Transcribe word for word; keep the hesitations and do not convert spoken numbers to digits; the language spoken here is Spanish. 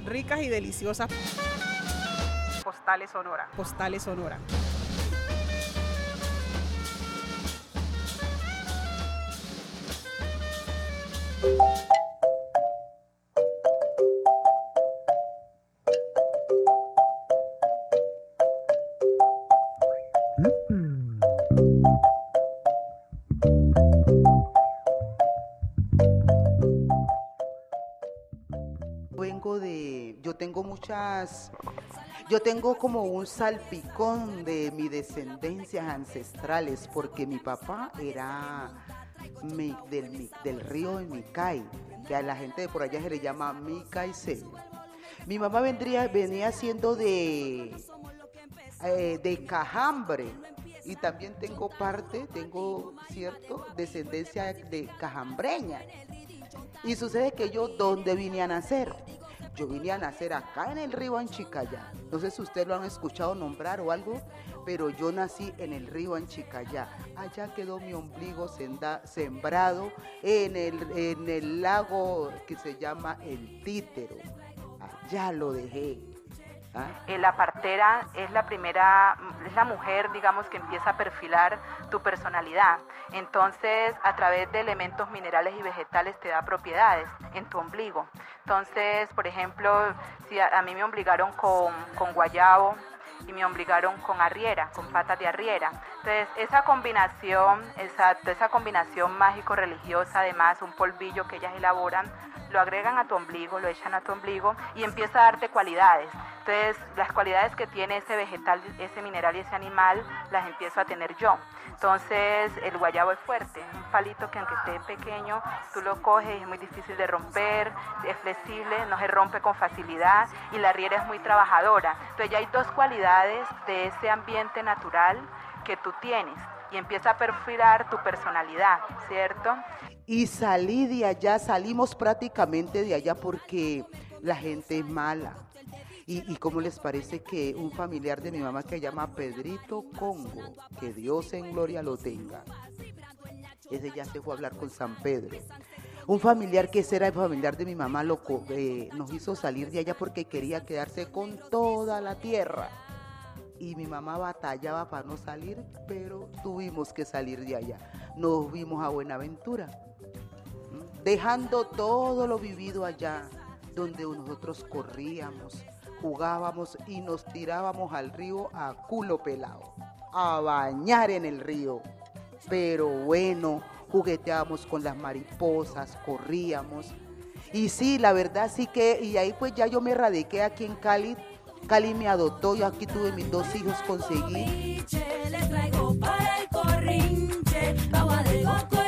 ricas y deliciosas. Postales Sonora. Postales Sonora. Vengo de, yo tengo muchas, yo tengo como un salpicón de mis descendencias ancestrales, porque mi papá era mi, del, mi, del río de Micay, que a la gente de por allá se le llama Micaiceño. Mi mamá vendría, venía siendo de, eh, de Cajambre, y también tengo parte, tengo cierto, descendencia de cajambreña. Y sucede que yo, ¿dónde vine a nacer? Yo vine a nacer acá en el río Anchicayá. No sé si ustedes lo han escuchado nombrar o algo, pero yo nací en el río Anchicayá. Allá quedó mi ombligo senda, sembrado en el, en el lago que se llama El Títero. Allá lo dejé. ¿Ah? La partera es la primera, es la mujer, digamos, que empieza a perfilar tu personalidad. Entonces, a través de elementos minerales y vegetales te da propiedades en tu ombligo. Entonces, por ejemplo, si a, a mí me obligaron con, con guayabo y me obligaron con arriera, con patas de arriera. Entonces, esa combinación, exacto, esa combinación mágico-religiosa, además un polvillo que ellas elaboran, lo agregan a tu ombligo, lo echan a tu ombligo y empieza a darte cualidades. Entonces, las cualidades que tiene ese vegetal, ese mineral y ese animal, las empiezo a tener yo. Entonces, el guayabo es fuerte, un palito que aunque esté pequeño, tú lo coges y es muy difícil de romper, es flexible, no se rompe con facilidad, y la arriera es muy trabajadora. Entonces, ya hay dos cualidades de ese ambiente natural que tú tienes y empieza a perfilar tu personalidad, ¿cierto? Y salí de allá, salimos prácticamente de allá porque la gente es mala. Y, y cómo les parece que un familiar de mi mamá que se llama Pedrito Congo, que Dios en gloria lo tenga, ese ya se fue a hablar con San Pedro. Un familiar que ese era el familiar de mi mamá lo, eh, nos hizo salir de allá porque quería quedarse con toda la tierra. Y mi mamá batallaba para no salir, pero tuvimos que salir de allá. Nos vimos a Buenaventura, dejando todo lo vivido allá, donde nosotros corríamos, jugábamos y nos tirábamos al río a culo pelado, a bañar en el río. Pero bueno, jugueteábamos con las mariposas, corríamos. Y sí, la verdad sí que, y ahí pues ya yo me radiqué aquí en Cali. Cali me adoptó, yo aquí tuve mis dos hijos, conseguí. Le traigo para el corrinche, agua de coco.